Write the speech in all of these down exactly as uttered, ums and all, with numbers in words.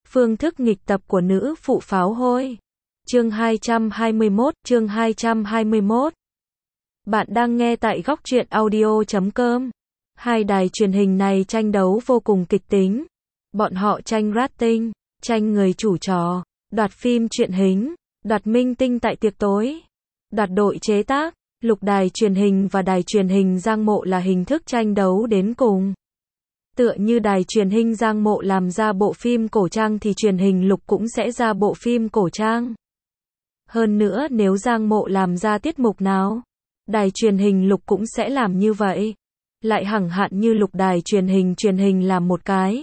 Phương thức nghịch tập của nữ phụ pháo hôi. Chương hai trăm hai mươi mốt, chương hai trăm hai mươi mốt. Bạn đang nghe tại góc truyện audio chấm com. Hai đài truyền hình này tranh đấu vô cùng kịch tính. Bọn họ tranh rating, tranh người chủ trò, đoạt phim truyện hình, đoạt minh tinh tại tiệc tối, đoạt đội chế tác. Lục đài truyền hình và đài truyền hình Giang Mộ là hình thức tranh đấu đến cùng. Tựa như đài truyền hình Giang Mộ làm ra bộ phim cổ trang thì truyền hình Lục cũng sẽ ra bộ phim cổ trang. Hơn nữa nếu Giang Mộ làm ra tiết mục nào, đài truyền hình Lục cũng sẽ làm như vậy. Lại hẳng hạn như Lục đài truyền hình truyền hình làm một cái.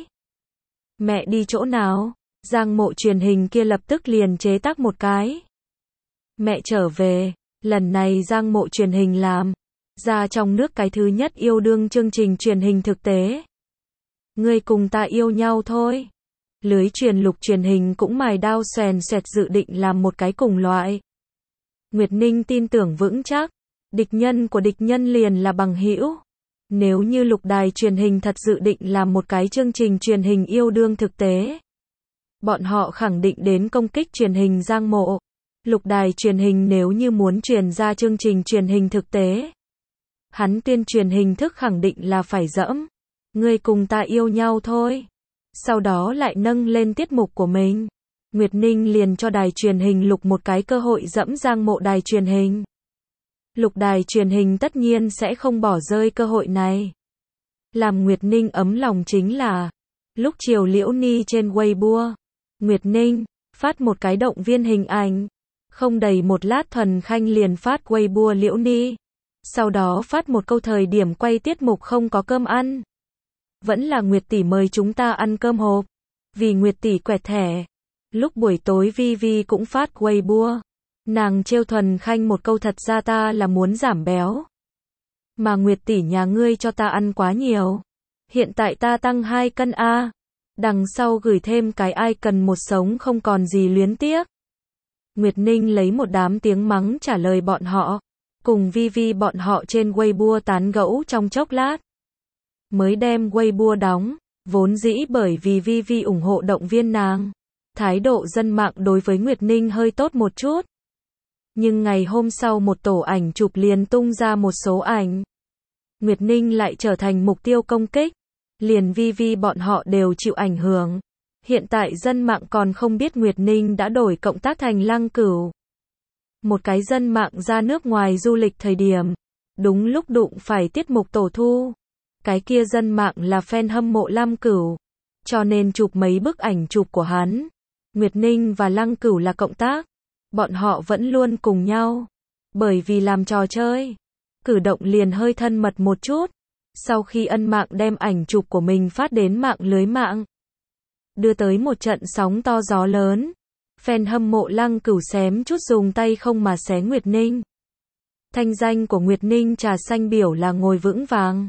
Mẹ đi chỗ nào, Giang Mộ truyền hình kia lập tức liền chế tác một cái. Mẹ trở về, lần này Giang Mộ truyền hình làm ra trong nước cái thứ nhất yêu đương chương trình truyền hình thực tế. Ngươi cùng ta yêu nhau thôi. Lưới truyền Lục truyền hình cũng mài đao xoèn xoẹt dự định làm một cái cùng loại. Nguyệt Ninh tin tưởng vững chắc, địch nhân của địch nhân liền là bằng hữu. Nếu như Lục đài truyền hình thật dự định làm một cái chương trình truyền hình yêu đương thực tế, bọn họ khẳng định đến công kích truyền hình Giang Mộ. Lục đài truyền hình nếu như muốn truyền ra chương trình truyền hình thực tế, hắn tuyên truyền hình thức khẳng định là phải dẫm. Ngươi cùng ta yêu nhau thôi. Sau đó lại nâng lên tiết mục của mình. Nguyệt Ninh liền cho đài truyền hình Lục một cái cơ hội dẫm Giang Mộ đài truyền hình. Lục đài truyền hình tất nhiên sẽ không bỏ rơi cơ hội này. Làm Nguyệt Ninh ấm lòng chính là, lúc chiều Liễu Ni trên Weibo, Nguyệt Ninh phát một cái động viên hình ảnh. Không đầy một lát Thuần Khanh liền phát Weibo Liễu Ni. Sau đó phát một câu thời điểm quay tiết mục không có cơm ăn. Vẫn là Nguyệt tỷ mời chúng ta ăn cơm hộp. Vì Nguyệt tỷ quẹt thẻ. Lúc buổi tối Vi Vi cũng phát Weibo. Nàng trêu Thuần Khanh một câu thật ra ta là muốn giảm béo. Mà Nguyệt tỷ nhà ngươi cho ta ăn quá nhiều. Hiện tại ta tăng hai cân a. Đằng sau gửi thêm cái ai cần một sống không còn gì luyến tiếc. Nguyệt Ninh lấy một đám tiếng mắng trả lời bọn họ. Cùng Vi Vi bọn họ trên Weibo tán gẫu trong chốc lát. Mới đem Weibo đóng, vốn dĩ bởi vì Vi Vi ủng hộ động viên nàng. Thái độ dân mạng đối với Nguyệt Ninh hơi tốt một chút. Nhưng ngày hôm sau một tổ ảnh chụp liền tung ra một số ảnh. Nguyệt Ninh lại trở thành mục tiêu công kích. Liền Vi Vi bọn họ đều chịu ảnh hưởng. Hiện tại dân mạng còn không biết Nguyệt Ninh đã đổi cộng tác thành Lăng Cửu. Một cái dân mạng ra nước ngoài du lịch thời điểm. Đúng lúc đụng phải tiết mục tổ thu. Cái kia dân mạng là fan hâm mộ Lăng Cửu. Cho nên chụp mấy bức ảnh chụp của hắn. Nguyệt Ninh và Lăng Cửu là cộng tác. Bọn họ vẫn luôn cùng nhau. Bởi vì làm trò chơi. Cử động liền hơi thân mật một chút. Sau khi ân mạng đem ảnh chụp của mình phát đến mạng lưới mạng. Đưa tới một trận sóng to gió lớn. Fan hâm mộ Lăng Cửu xém chút dùng tay không mà xé Nguyệt Ninh. Thanh danh của Nguyệt Ninh trà xanh biểu là ngồi vững vàng.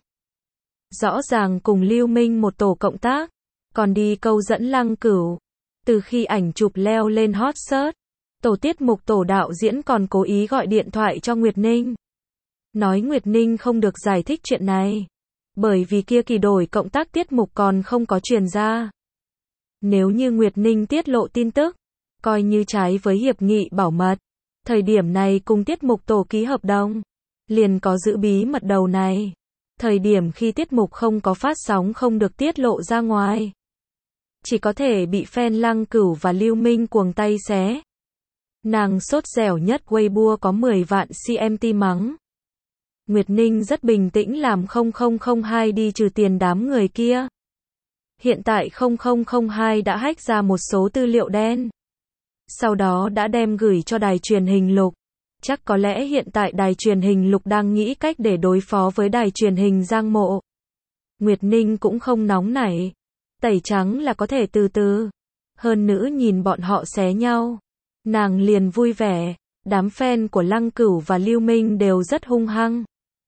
Rõ ràng cùng Lưu Minh một tổ cộng tác. Còn đi câu dẫn Lăng Cửu. Từ khi ảnh chụp leo lên hot search, tổ tiết mục tổ đạo diễn còn cố ý gọi điện thoại cho Nguyệt Ninh. Nói Nguyệt Ninh không được giải thích chuyện này. Bởi vì kia kỳ đổi cộng tác tiết mục còn không có truyền ra. Nếu như Nguyệt Ninh tiết lộ tin tức, coi như trái với hiệp nghị bảo mật. Thời điểm này cùng tiết mục tổ ký hợp đồng, liền có giữ bí mật đầu này. Thời điểm khi tiết mục không có phát sóng không được tiết lộ ra ngoài. Chỉ có thể bị fan Lăng Cửu và Lưu Minh cuồng tay xé. Nàng sốt dẻo nhất Weibo có mười vạn xê em tê mắng. Nguyệt Ninh rất bình tĩnh làm không không không hai đi trừ tiền đám người kia. Hiện tại không không không hai đã hack ra một số tư liệu đen. Sau đó đã đem gửi cho đài truyền hình Lục. Chắc có lẽ hiện tại đài truyền hình Lục đang nghĩ cách để đối phó với đài truyền hình Giang Mộ. Nguyệt Ninh cũng không nóng nảy. Tẩy trắng là có thể từ từ. Hơn nữ nhìn bọn họ xé nhau. Nàng liền vui vẻ. Đám fan của Lăng Cửu và Lưu Minh đều rất hung hăng.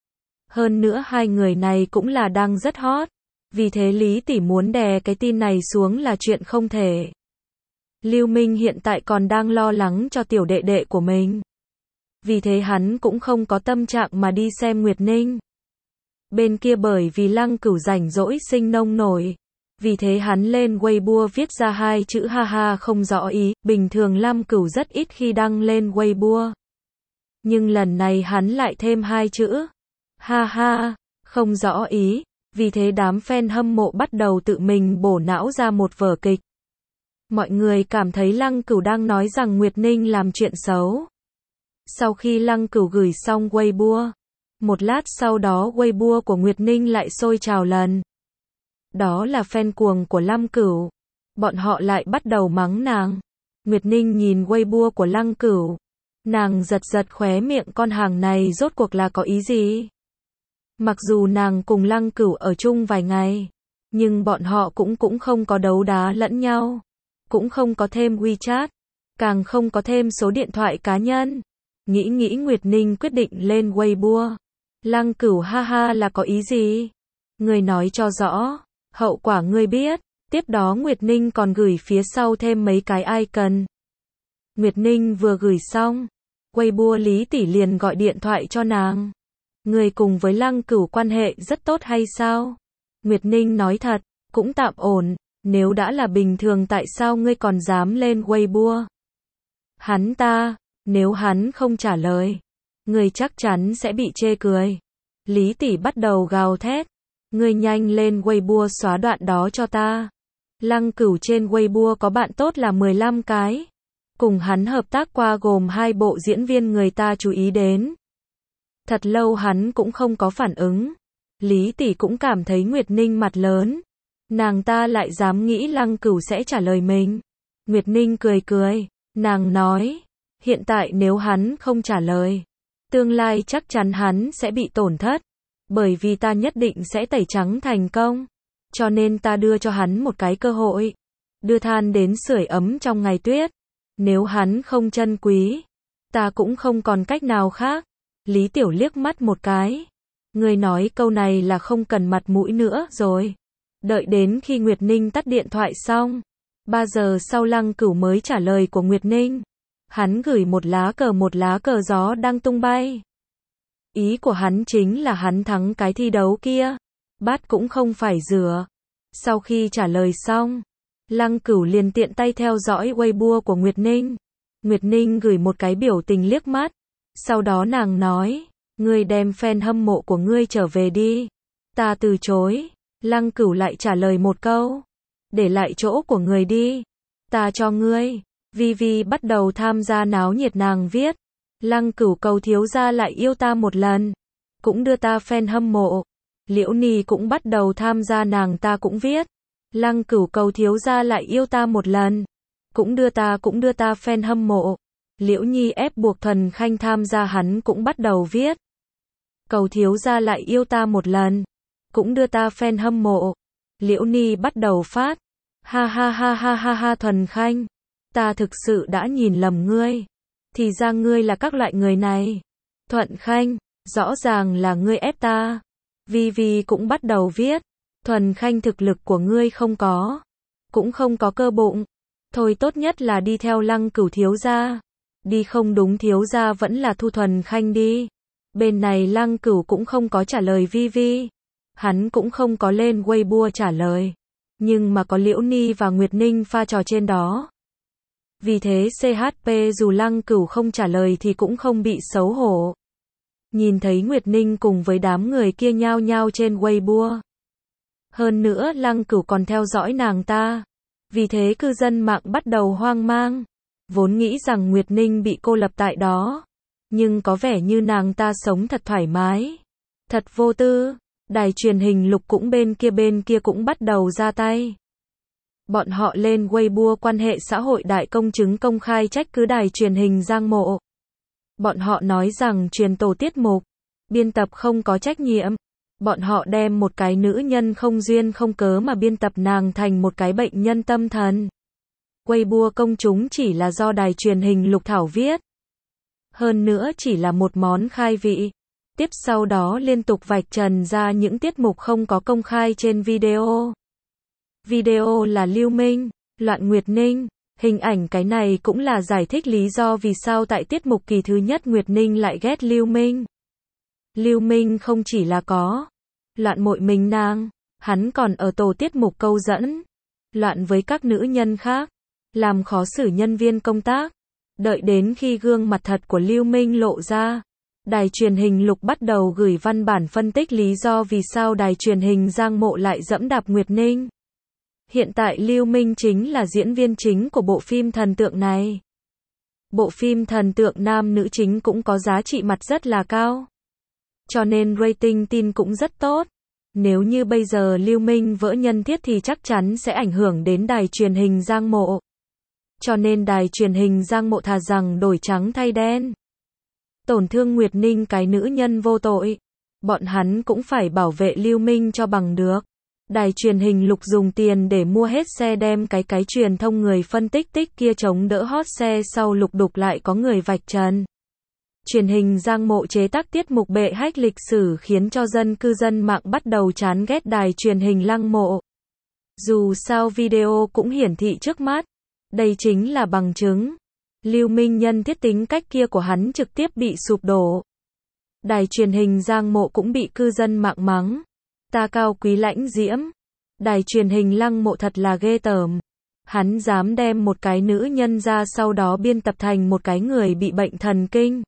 Hơn nữa hai người này cũng là đang rất hot. Vì thế Lý tỷ muốn đè cái tin này xuống là chuyện không thể. Lưu Minh hiện tại còn đang lo lắng cho tiểu đệ đệ của mình. Vì thế hắn cũng không có tâm trạng mà đi xem Nguyệt Ninh. Bên kia bởi vì Lăng Cửu rảnh rỗi sinh nông nổi. Vì thế hắn lên Weibo viết ra hai chữ ha ha không rõ ý, bình thường Lam Cửu rất ít khi đăng lên Weibo. Nhưng lần này hắn lại thêm hai chữ ha ha, không rõ ý, vì thế đám fan hâm mộ bắt đầu tự mình bổ não ra một vở kịch. Mọi người cảm thấy Lăng Cửu đang nói rằng Nguyệt Ninh làm chuyện xấu. Sau khi Lăng Cửu gửi xong Weibo, một lát sau đó Weibo của Nguyệt Ninh lại sôi trào lần. Đó là fan cuồng của Lăng Cửu. Bọn họ lại bắt đầu mắng nàng. Nguyệt Ninh nhìn Weibo của Lăng Cửu. Nàng giật giật khóe miệng, con hàng này rốt cuộc là có ý gì? Mặc dù nàng cùng Lăng Cửu ở chung vài ngày, nhưng bọn họ cũng cũng không có đấu đá lẫn nhau. Cũng không có thêm WeChat, càng không có thêm số điện thoại cá nhân. Nghĩ nghĩ Nguyệt Ninh quyết định lên Weibo. Lăng Cửu ha ha là có ý gì? Ngươi nói cho rõ, hậu quả ngươi biết. Tiếp đó Nguyệt Ninh còn gửi phía sau thêm mấy cái icon. Nguyệt Ninh vừa gửi xong, Weibo Lý Tỷ liền gọi điện thoại cho nàng. Ngươi cùng với Lăng Cửu quan hệ rất tốt hay sao? Nguyệt Ninh nói thật, cũng tạm ổn. Nếu đã là bình thường tại sao ngươi còn dám lên Weibo? Hắn ta, nếu hắn không trả lời, ngươi chắc chắn sẽ bị chê cười. Lý Tỷ bắt đầu gào thét. Ngươi nhanh lên Weibo xóa đoạn đó cho ta. Lăng Cửu trên Weibo có bạn tốt là mười lăm cái. Cùng hắn hợp tác qua gồm hai bộ diễn viên người ta chú ý đến. Thật lâu hắn cũng không có phản ứng. Lý Tỷ cũng cảm thấy Nguyệt Ninh mặt lớn. Nàng ta lại dám nghĩ Lăng Cửu sẽ trả lời mình. Nguyệt Ninh cười cười. Nàng nói, hiện tại nếu hắn không trả lời, tương lai chắc chắn hắn sẽ bị tổn thất. Bởi vì ta nhất định sẽ tẩy trắng thành công. Cho nên ta đưa cho hắn một cái cơ hội. Đưa than đến sưởi ấm trong ngày tuyết. Nếu hắn không trân quý, ta cũng không còn cách nào khác. Lý Tiểu liếc mắt một cái. Ngươi nói câu này là không cần mặt mũi nữa rồi. Đợi đến khi Nguyệt Ninh tắt điện thoại xong, ba giờ sau Lăng Cửu mới trả lời của Nguyệt Ninh. Hắn gửi một lá cờ một lá cờ gió đang tung bay. Ý của hắn chính là hắn thắng cái thi đấu kia. Bát cũng không phải rửa. Sau khi trả lời xong, Lăng Cửu liền tiện tay theo dõi Weibo của Nguyệt Ninh. Nguyệt Ninh gửi một cái biểu tình liếc mắt. Sau đó nàng nói, ngươi đem fan hâm mộ của ngươi trở về đi. Ta từ chối. Lăng Cửu lại trả lời một câu. Để lại chỗ của người đi. Ta cho ngươi. Vi Vi bắt đầu tham gia náo nhiệt, nàng viết. Lăng Cửu cầu thiếu gia lại yêu ta một lần. Cũng đưa ta fan hâm mộ. Liễu Nì cũng bắt đầu tham gia, nàng ta cũng viết. Lăng Cửu cầu thiếu gia lại yêu ta một lần. Cũng đưa ta cũng đưa ta fan hâm mộ. Liễu Nhi ép buộc Thuần Khanh tham gia, hắn cũng bắt đầu viết. Cầu thiếu gia lại yêu ta một lần. Cũng đưa ta fan hâm mộ. Liễu Nhi bắt đầu phát. Ha ha ha ha ha ha Thuần Khanh. Ta thực sự đã nhìn lầm ngươi. Thì ra ngươi là các loại người này. Thuận Khanh, rõ ràng là ngươi ép ta. Vi Vi cũng bắt đầu viết. Thuần Khanh, thực lực của ngươi không có. Cũng không có cơ bụng. Thôi tốt nhất là đi theo Lăng Cửu thiếu gia. Đi không đúng thiếu gia vẫn là thu Thuần Khanh đi. Bên này Lăng Cửu cũng không có trả lời Vi Vi. Hắn cũng không có lên Weibo trả lời. Nhưng mà có Liễu Ni và Nguyệt Ninh pha trò trên đó. Vì thế xê hát pê dù Lăng Cửu không trả lời thì cũng không bị xấu hổ. Nhìn thấy Nguyệt Ninh cùng với đám người kia nhao nhao trên Weibo. Hơn nữa Lăng Cửu còn theo dõi nàng ta. Vì thế cư dân mạng bắt đầu hoang mang. Vốn nghĩ rằng Nguyệt Ninh bị cô lập tại đó. Nhưng có vẻ như nàng ta sống thật thoải mái. Thật vô tư. Đài truyền hình Lục cũng bên kia bên kia cũng bắt đầu ra tay. Bọn họ lên Weibo quan hệ xã hội đại công chứng công khai trách cứ đài truyền hình Giang Mộ. Bọn họ nói rằng truyền tổ tiết mục, biên tập không có trách nhiệm. Bọn họ đem một cái nữ nhân không duyên không cớ mà biên tập nàng thành một cái bệnh nhân tâm thần. Weibo công chúng chỉ là do đài truyền hình Lục thảo viết. Hơn nữa chỉ là một món khai vị. Tiếp sau đó liên tục vạch trần ra những tiết mục không có công khai trên video. Video là Lưu Minh, Loạn Nguyệt Ninh. Hình ảnh cái này cũng là giải thích lý do vì sao tại tiết mục kỳ thứ nhất Nguyệt Ninh lại ghét Lưu Minh. Lưu Minh không chỉ là có loạn mội mình nàng, Hắn còn ở tổ tiết mục câu dẫn, loạn với các nữ nhân khác, làm khó xử nhân viên công tác. Đợi đến khi gương mặt thật của Lưu Minh lộ ra, đài truyền hình Lục bắt đầu gửi văn bản phân tích lý do vì sao đài truyền hình Giang Mộ lại dẫm đạp Nguyệt Ninh. Hiện tại Lưu Minh chính là diễn viên chính của bộ phim thần tượng này. Bộ phim thần tượng nam nữ chính cũng có giá trị mặt rất là cao, cho nên rating tin cũng rất tốt. Nếu như bây giờ Lưu Minh vỡ nhân thiết thì chắc chắn sẽ ảnh hưởng đến đài truyền hình Giang Mộ. Cho nên đài truyền hình Giang Mộ thà rằng đổi trắng thay đen. Tổn thương Nguyệt Ninh cái nữ nhân vô tội, bọn hắn cũng phải bảo vệ Lưu Minh cho bằng được. Đài truyền hình Lục dùng tiền để mua hết xe đem cái cái truyền thông người phân tích tích kia chống đỡ hot xe sau lục đục lại có người vạch trần. Truyền hình Giang Mộ chế tác tiết mục bệ hách lịch sử khiến cho dân cư dân mạng bắt đầu chán ghét đài truyền hình Lăng Mộ. Dù sao video cũng hiển thị trước mắt, đây chính là bằng chứng. Lưu Minh nhân thiết tính cách kia của hắn trực tiếp bị sụp đổ. Đài truyền hình Giang Mộ cũng bị cư dân mạng mắng. Ta cao quý lãnh diễm. Đài truyền hình Lăng Mộ thật là ghê tởm. Hắn dám đem một cái nữ nhân ra sau đó biên tập thành một cái người bị bệnh thần kinh.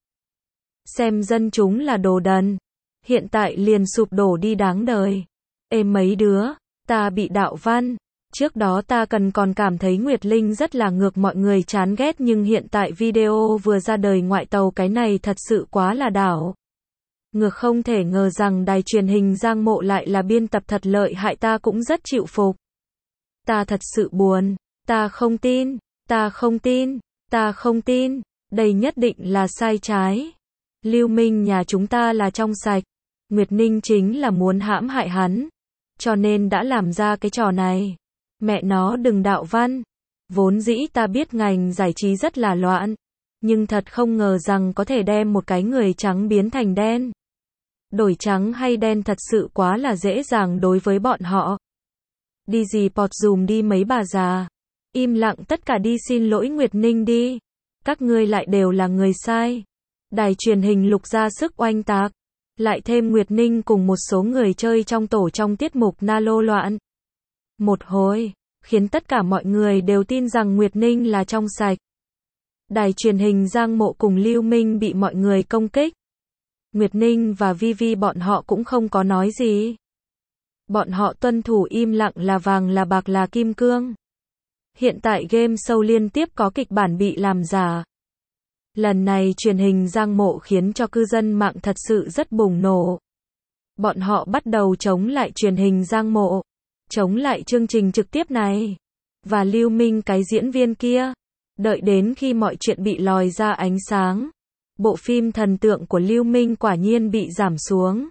Xem dân chúng là đồ đần. Hiện tại liền sụp đổ đi đáng đời. Ê mấy đứa, ta bị đạo văn. Trước đó ta cần còn cảm thấy Nguyệt Linh rất là ngược mọi người chán ghét nhưng hiện tại video vừa ra đời ngoại tàu cái này thật sự quá là đảo. Ngược không thể ngờ rằng đài truyền hình Giang Mộ lại là biên tập thật lợi hại ta cũng rất chịu phục. Ta thật sự buồn, ta không tin, ta không tin, ta không tin, đây nhất định là sai trái. Lưu Minh nhà chúng ta là trong sạch, Nguyệt Ninh chính là muốn hãm hại hắn, cho nên đã làm ra cái trò này. Mẹ nó đừng đạo văn, vốn dĩ ta biết ngành giải trí rất là loạn, nhưng thật không ngờ rằng có thể đem một cái người trắng biến thành đen. Đổi trắng hay đen thật sự quá là dễ dàng đối với bọn họ. Đi gì pọt dùm đi mấy bà già. Im lặng tất cả đi xin lỗi Nguyệt Ninh đi. Các ngươi lại đều là người sai. Đài truyền hình Lục ra sức oanh tạc. Lại thêm Nguyệt Ninh cùng một số người chơi trong tổ trong tiết mục Nalo loạn. Một hồi, khiến tất cả mọi người đều tin rằng Nguyệt Ninh là trong sạch. Đài truyền hình Giang Mộ cùng Lưu Minh bị mọi người công kích. Nguyệt Ninh và Vivi bọn họ cũng không có nói gì. Bọn họ tuân thủ im lặng là vàng là bạc là kim cương. Hiện tại game show liên tiếp có kịch bản bị làm giả. Lần này truyền hình Giang Mộ khiến cho cư dân mạng thật sự rất bùng nổ. Bọn họ bắt đầu chống lại truyền hình Giang Mộ, chống lại chương trình trực tiếp này. Và Lưu Minh cái diễn viên kia. Đợi đến khi mọi chuyện bị lòi ra ánh sáng, bộ phim thần tượng của Lưu Minh quả nhiên bị giảm xuống.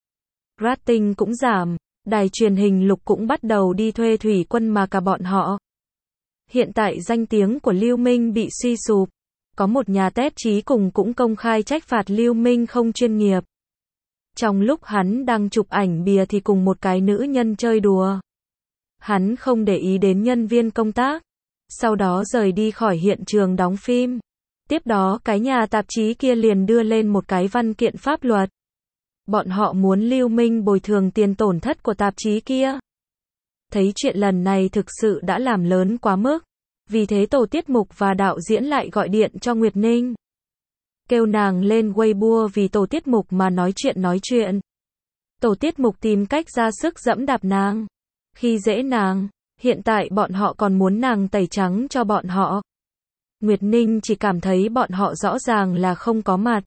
Rating cũng giảm, đài truyền hình Lục cũng bắt đầu đi thuê thủy quân mà cả bọn họ. Hiện tại danh tiếng của Lưu Minh bị suy sụp. Có một nhà tép chí cùng cũng công khai trách phạt Lưu Minh không chuyên nghiệp. Trong lúc hắn đang chụp ảnh bìa thì cùng một cái nữ nhân chơi đùa. Hắn không để ý đến nhân viên công tác. Sau đó rời đi khỏi hiện trường đóng phim. Tiếp đó cái nhà tạp chí kia liền đưa lên một cái văn kiện pháp luật. Bọn họ muốn Lưu Minh bồi thường tiền tổn thất của tạp chí kia. Thấy chuyện lần này thực sự đã làm lớn quá mức. Vì thế tổ tiết mục và đạo diễn lại gọi điện cho Nguyệt Ninh. Kêu nàng lên Weibo vì tổ tiết mục mà nói chuyện nói chuyện. Tổ tiết mục tìm cách ra sức dẫm đạp nàng. Khi dễ nàng, hiện tại bọn họ còn muốn nàng tẩy trắng cho bọn họ. Nguyệt Ninh chỉ cảm thấy bọn họ rõ ràng là không có mặt.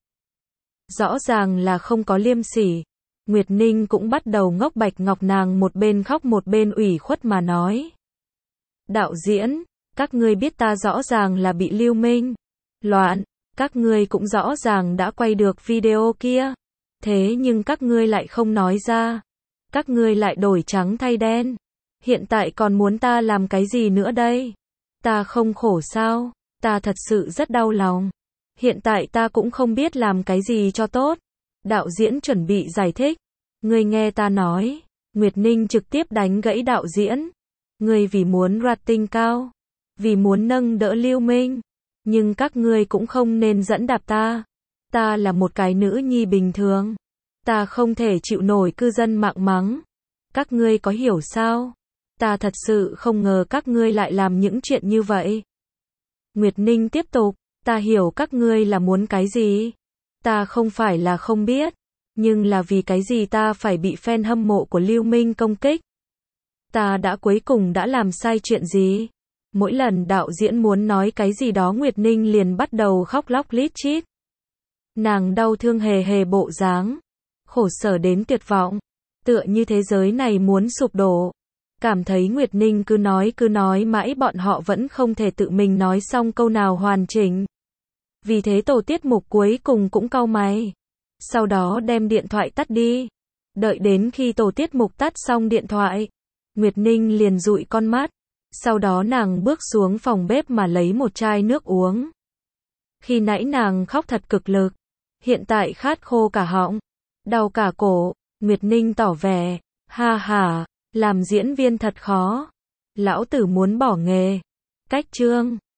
Rõ ràng là không có liêm sỉ. Nguyệt Ninh cũng bắt đầu ngốc bạch ngọc nàng một bên khóc một bên ủy khuất mà nói. Đạo diễn, các ngươi biết ta rõ ràng là bị Lưu Minh loạn, các ngươi cũng rõ ràng đã quay được video kia. Thế nhưng các ngươi lại không nói ra. Các ngươi lại đổi trắng thay đen. Hiện tại còn muốn ta làm cái gì nữa đây? Ta không khổ sao? Ta thật sự rất đau lòng. Hiện tại ta cũng không biết làm cái gì cho tốt. Đạo diễn chuẩn bị giải thích. Ngươi nghe ta nói. Nguyệt Ninh trực tiếp đánh gãy đạo diễn. Ngươi vì muốn rating cao. Vì muốn nâng đỡ Lưu Minh. Nhưng các ngươi cũng không nên dẫn đạp ta. Ta là một cái nữ nhi bình thường. Ta không thể chịu nổi cư dân mạng mắng. Các ngươi có hiểu sao? Ta thật sự không ngờ các ngươi lại làm những chuyện như vậy. Nguyệt Ninh tiếp tục, ta hiểu các ngươi là muốn cái gì. Ta không phải là không biết, nhưng là vì cái gì ta phải bị fan hâm mộ của Lưu Minh công kích? Ta đã cuối cùng đã làm sai chuyện gì? Mỗi lần đạo diễn muốn nói cái gì đó Nguyệt Ninh liền bắt đầu khóc lóc lít chít. Nàng đau thương hề hề bộ dáng, khổ sở đến tuyệt vọng, tựa như thế giới này muốn sụp đổ. Cảm thấy Nguyệt Ninh cứ nói cứ nói mãi bọn họ vẫn không thể tự mình nói xong câu nào hoàn chỉnh. Vì thế tổ tiết mục cuối cùng cũng cau mày. Sau đó đem điện thoại tắt đi. Đợi đến khi tổ tiết mục tắt xong điện thoại, Nguyệt Ninh liền dụi con mắt. Sau đó nàng bước xuống phòng bếp mà lấy một chai nước uống. Khi nãy nàng khóc thật cực lực, hiện tại khát khô cả họng, đau cả cổ. Nguyệt Ninh tỏ vẻ, ha ha, làm diễn viên thật khó. Lão tử muốn bỏ nghề. Cách chương